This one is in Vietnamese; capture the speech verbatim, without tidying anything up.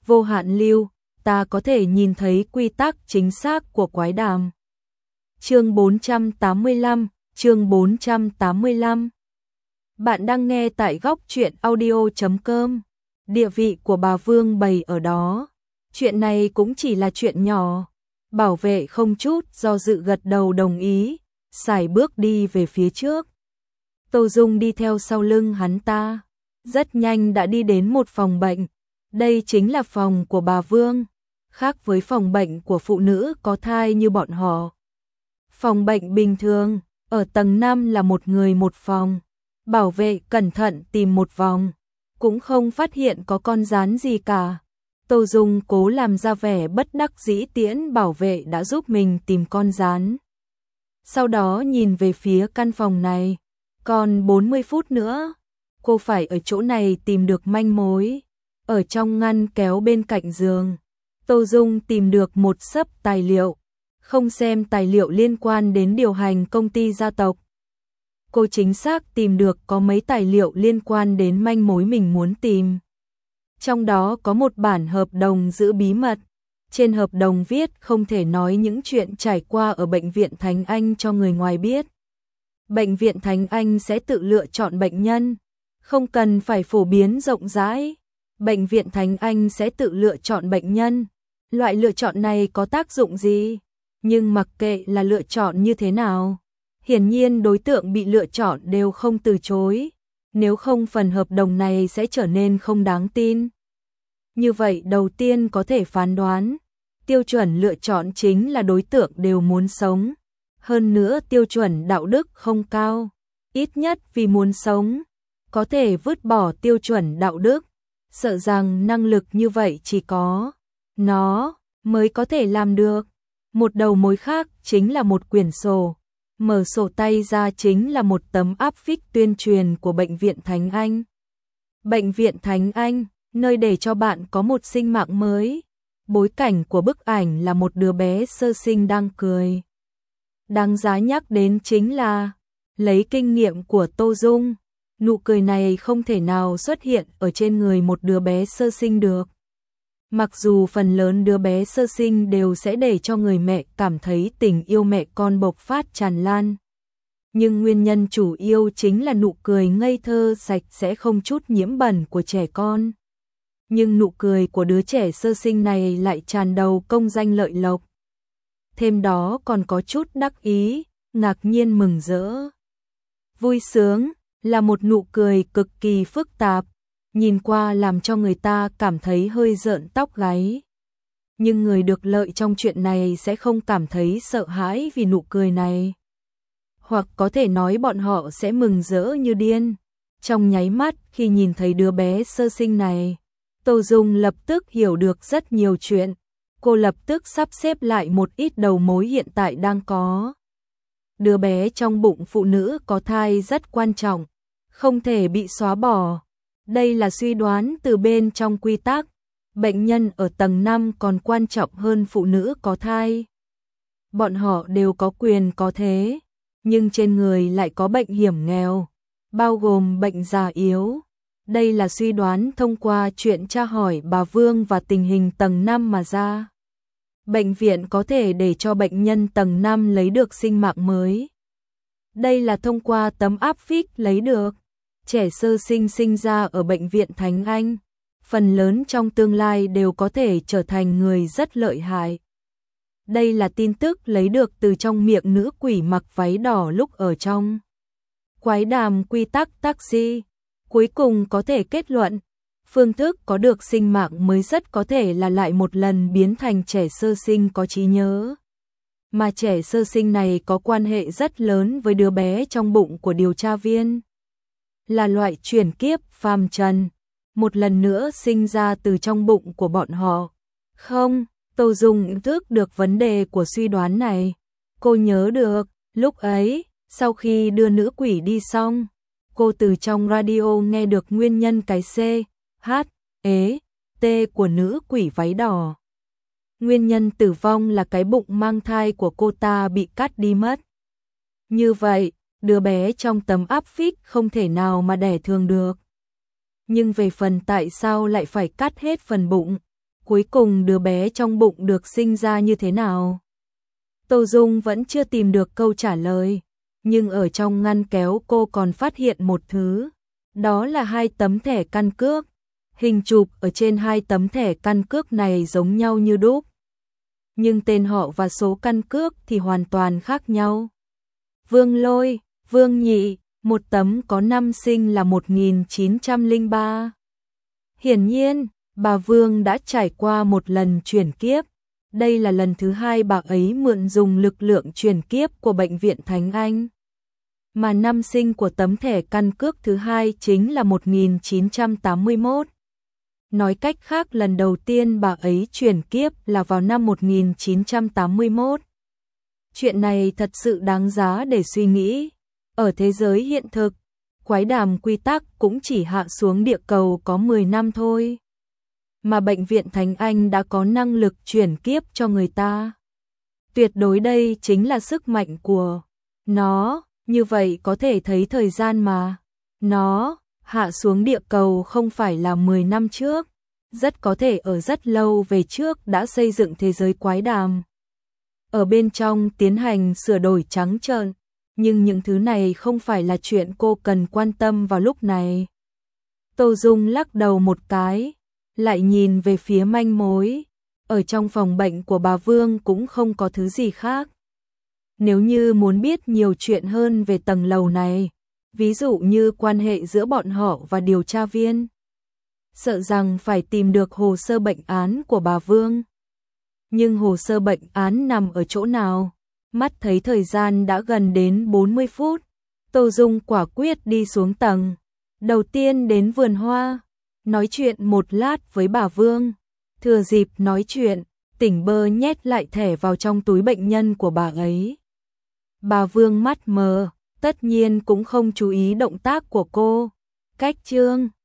vô hạn lưu, ta có thể nhìn thấy quy tắc chính xác của quái đàm. Chương bốn trăm tám mươi lăm, chương bốn trăm tám mươi lăm. Bạn đang nghe tại góc truyện audio chấm com. Địa vị của bà Vương bày ở đó. Chuyện này cũng chỉ là chuyện nhỏ. Bảo vệ không chút do dự gật đầu đồng ý, sải bước đi về phía trước. Tô Dung đi theo sau lưng hắn ta, rất nhanh đã đi đến một phòng bệnh. Đây chính là phòng của bà Vương, khác với phòng bệnh của phụ nữ có thai như bọn họ. Phòng bệnh bình thường, ở tầng năm là một người một phòng. Bảo vệ cẩn thận tìm một vòng, cũng không phát hiện có con gián gì cả. Tô Dung cố làm ra vẻ bất đắc dĩ tiễn bảo vệ đã giúp mình tìm con gián. Sau đó nhìn về phía căn phòng này, còn bốn mươi phút nữa, cô phải ở chỗ này tìm được manh mối. Ở trong ngăn kéo bên cạnh giường, Tô Dung tìm được một xấp tài liệu, không xem tài liệu liên quan đến điều hành công ty gia tộc. Cô chính xác tìm được có mấy tài liệu liên quan đến manh mối mình muốn tìm. Trong đó có một bản hợp đồng giữ bí mật. Trên hợp đồng viết không thể nói những chuyện trải qua ở Bệnh viện Thánh Anh cho người ngoài biết. Bệnh viện Thánh Anh sẽ tự lựa chọn bệnh nhân, không cần phải phổ biến rộng rãi. Bệnh viện Thánh Anh sẽ tự lựa chọn bệnh nhân. Loại lựa chọn này có tác dụng gì? Nhưng mặc kệ là lựa chọn như thế nào, hiển nhiên đối tượng bị lựa chọn đều không từ chối. Nếu không phần hợp đồng này sẽ trở nên không đáng tin. Như vậy đầu tiên có thể phán đoán, tiêu chuẩn lựa chọn chính là đối tượng đều muốn sống. Hơn nữa tiêu chuẩn đạo đức không cao, ít nhất vì muốn sống, có thể vứt bỏ tiêu chuẩn đạo đức. Sợ rằng năng lực như vậy chỉ có nó mới có thể làm được. Một đầu mối khác chính là một quyển sổ. Mở sổ tay ra chính là một tấm áp phích tuyên truyền của Bệnh viện Thánh Anh. Bệnh viện Thánh Anh, nơi để cho bạn có một sinh mạng mới. Bối cảnh của bức ảnh là một đứa bé sơ sinh đang cười. Đáng giá nhắc đến chính là, lấy kinh nghiệm của Tô Dung, nụ cười này không thể nào xuất hiện ở trên người một đứa bé sơ sinh được. Mặc dù phần lớn đứa bé sơ sinh đều sẽ để cho người mẹ cảm thấy tình yêu mẹ con bộc phát tràn lan. Nhưng nguyên nhân chủ yếu chính là nụ cười ngây thơ sạch sẽ không chút nhiễm bẩn của trẻ con. Nhưng nụ cười của đứa trẻ sơ sinh này lại tràn đầu công danh lợi lộc. Thêm đó còn có chút đắc ý, ngạc nhiên mừng rỡ. Vui sướng là một nụ cười cực kỳ phức tạp, nhìn qua làm cho người ta cảm thấy hơi rợn tóc gáy. Nhưng người được lợi trong chuyện này sẽ không cảm thấy sợ hãi vì nụ cười này. Hoặc có thể nói bọn họ sẽ mừng rỡ như điên. Trong nháy mắt khi nhìn thấy đứa bé sơ sinh này, Tô Dung lập tức hiểu được rất nhiều chuyện. Cô lập tức sắp xếp lại một ít đầu mối hiện tại đang có. Đứa bé trong bụng phụ nữ có thai rất quan trọng, không thể bị xóa bỏ. Đây là suy đoán từ bên trong quy tắc. Bệnh nhân ở tầng năm còn quan trọng hơn phụ nữ có thai. Bọn họ đều có quyền có thế, nhưng trên người lại có bệnh hiểm nghèo, bao gồm bệnh già yếu. Đây là suy đoán thông qua chuyện tra hỏi bà Vương và tình hình tầng năm mà ra. Bệnh viện có thể để cho bệnh nhân tầng năm lấy được sinh mạng mới. Đây là thông qua tấm áp phích lấy được. Trẻ sơ sinh sinh ra ở Bệnh viện Thánh Anh, phần lớn trong tương lai đều có thể trở thành người rất lợi hại. Đây là tin tức lấy được từ trong miệng nữ quỷ mặc váy đỏ lúc ở trong quái đàm quy tắc taxi. Cuối cùng có thể kết luận, phương thức có được sinh mạng mới rất có thể là lại một lần biến thành trẻ sơ sinh có trí nhớ. Mà trẻ sơ sinh này có quan hệ rất lớn với đứa bé trong bụng của điều tra viên. Là loại chuyển kiếp phàm trần, một lần nữa sinh ra từ trong bụng của bọn họ. Không, Tô Dung nhận thức được vấn đề của suy đoán này. Cô nhớ được, lúc ấy, sau khi đưa nữ quỷ đi xong, cô từ trong radio nghe được nguyên nhân cái C, H, E, T của nữ quỷ váy đỏ. Nguyên nhân tử vong là cái bụng mang thai của cô ta bị cắt đi mất. Như vậy, đứa bé trong tấm áp phích không thể nào mà đẻ thường được. Nhưng về phần tại sao lại phải cắt hết phần bụng, cuối cùng đứa bé trong bụng được sinh ra như thế nào? Tô Dung vẫn chưa tìm được câu trả lời, nhưng ở trong ngăn kéo cô còn phát hiện một thứ, đó là hai tấm thẻ căn cước. Hình chụp ở trên hai tấm thẻ căn cước này giống nhau như đúc, nhưng tên họ và số căn cước thì hoàn toàn khác nhau. Vương Lôi, Vương Nhị, một tấm có năm sinh là một nghìn chín trăm lẻ ba. Hiển nhiên, bà Vương đã trải qua một lần chuyển kiếp. Đây là lần thứ hai bà ấy mượn dùng lực lượng chuyển kiếp của Bệnh viện Thánh Anh. Mà năm sinh của tấm thẻ căn cước thứ hai chính là một nghìn chín trăm tám mươi mốt. Nói cách khác, lần đầu tiên bà ấy chuyển kiếp là vào năm một nghìn chín trăm tám mươi mốt. Chuyện này thật sự đáng giá để suy nghĩ. Ở thế giới hiện thực, quái đàm quy tắc cũng chỉ hạ xuống địa cầu có mười năm thôi. Mà Bệnh viện Thánh Anh đã có năng lực chuyển kiếp cho người ta. Tuyệt đối đây chính là sức mạnh của nó, như vậy có thể thấy thời gian mà nó hạ xuống địa cầu không phải là mười năm trước, rất có thể ở rất lâu về trước đã xây dựng thế giới quái đàm. Ở bên trong tiến hành sửa đổi trắng trợn, nhưng những thứ này không phải là chuyện cô cần quan tâm vào lúc này. Tô Dung lắc đầu một cái, lại nhìn về phía manh mối. Ở trong phòng bệnh của bà Vương cũng không có thứ gì khác. Nếu như muốn biết nhiều chuyện hơn về tầng lầu này, ví dụ như quan hệ giữa bọn họ và điều tra viên, sợ rằng phải tìm được hồ sơ bệnh án của bà Vương. Nhưng hồ sơ bệnh án nằm ở chỗ nào? Mắt thấy thời gian đã gần đến bốn mươi phút, Tô Dung quả quyết đi xuống tầng đầu tiên đến vườn hoa, nói chuyện một lát với bà Vương. Thừa dịp nói chuyện, Tỉnh Bơ nhét lại thẻ vào trong túi bệnh nhân của bà ấy. Bà Vương mắt mờ, tất nhiên cũng không chú ý động tác của cô. Cách chương